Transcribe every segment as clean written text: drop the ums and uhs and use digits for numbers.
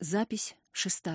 Запись 6.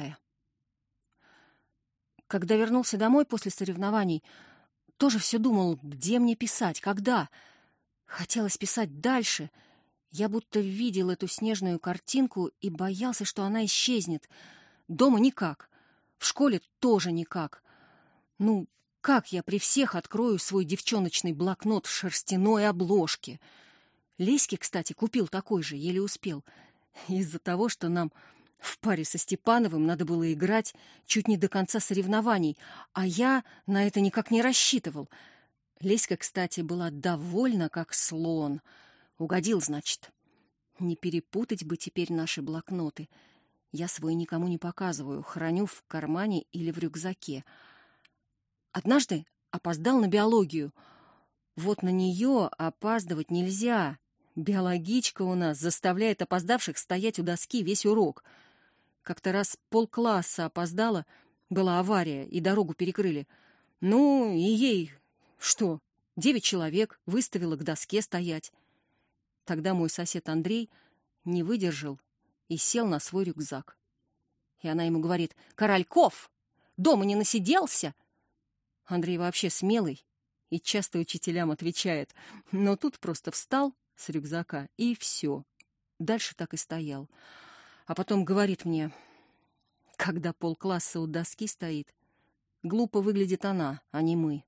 Когда вернулся домой после соревнований, тоже все думал, где мне писать, когда. Хотелось писать дальше. Я будто видел эту снежную картинку и боялся, что она исчезнет. Дома никак. В школе тоже никак. Ну, как я при всех открою свой девчоночный блокнот в шерстяной обложке? Леське, кстати, купил такой же, еле успел. Из-за того, что нам в паре со Степановым надо было играть чуть не до конца соревнований, а я на это никак не рассчитывал. Леська, кстати, была довольна, как слон. Угодил, значит. Не перепутать бы теперь наши блокноты. Я свой никому не показываю, храню в кармане или в рюкзаке. Однажды опоздал на биологию. Вот на нее опаздывать нельзя. Биологичка у нас заставляет опоздавших стоять у доски весь урок. Как-то раз полкласса опоздала, была авария, и дорогу перекрыли. Ну, и ей что, 9 человек выставила к доске стоять. Тогда мой сосед Андрей не выдержал и сел на свой рюкзак. И она ему говорит: «Корольков, дома не насиделся?» Андрей вообще смелый и часто учителям отвечает, но тут просто встал с рюкзака и все. Дальше так и стоял. А потом говорит мне, когда полкласса у доски стоит, глупо выглядит она, а не мы.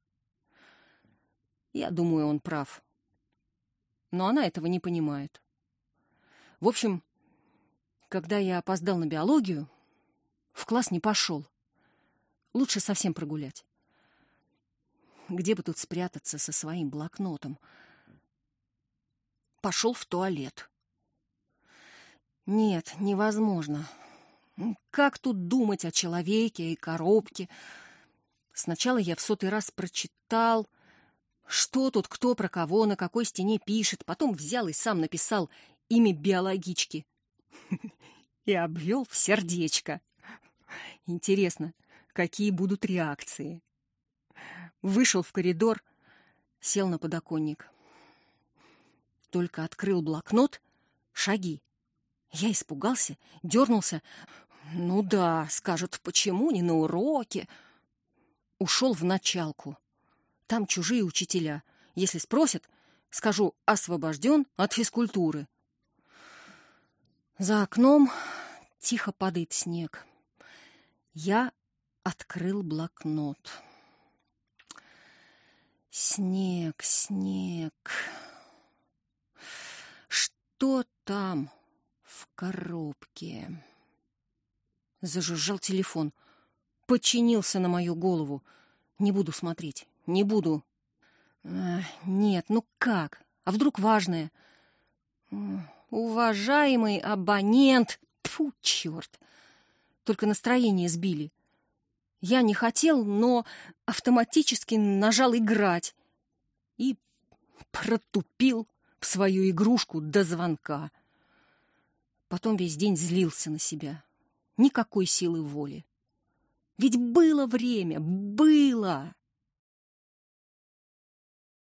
Я думаю, он прав. Но она этого не понимает. В общем, когда я опоздал на биологию, в класс не пошел. Лучше совсем прогулять. Где бы тут спрятаться со своим блокнотом? Пошел в туалет. Нет, невозможно. Как тут думать о человеке и коробке? Сначала я в 100-й раз прочитал, что тут кто про кого, на какой стене пишет. Потом взял и сам написал имя биологички. И обвел в сердечко. Интересно, какие будут реакции? Вышел в коридор, сел на подоконник. Только открыл блокнот, шаги. Я испугался, дернулся. Ну да, скажут, почему не на уроке? Ушел в началку. Там чужие учителя. Если спросят, скажу: освобожден от физкультуры. За окном тихо падает снег. Я открыл блокнот. Снег, снег. Что там в коробке? Зажужжал телефон. Подчинился на мою голову. Не буду смотреть, не буду. Нет, ну как? А вдруг важное? Уважаемый абонент! Тьфу, черт! Только настроение сбили. Я не хотел, но автоматически нажал «играть» и протупил в свою игрушку до звонка. Потом весь день злился на себя. Никакой силы воли. Ведь было время, было!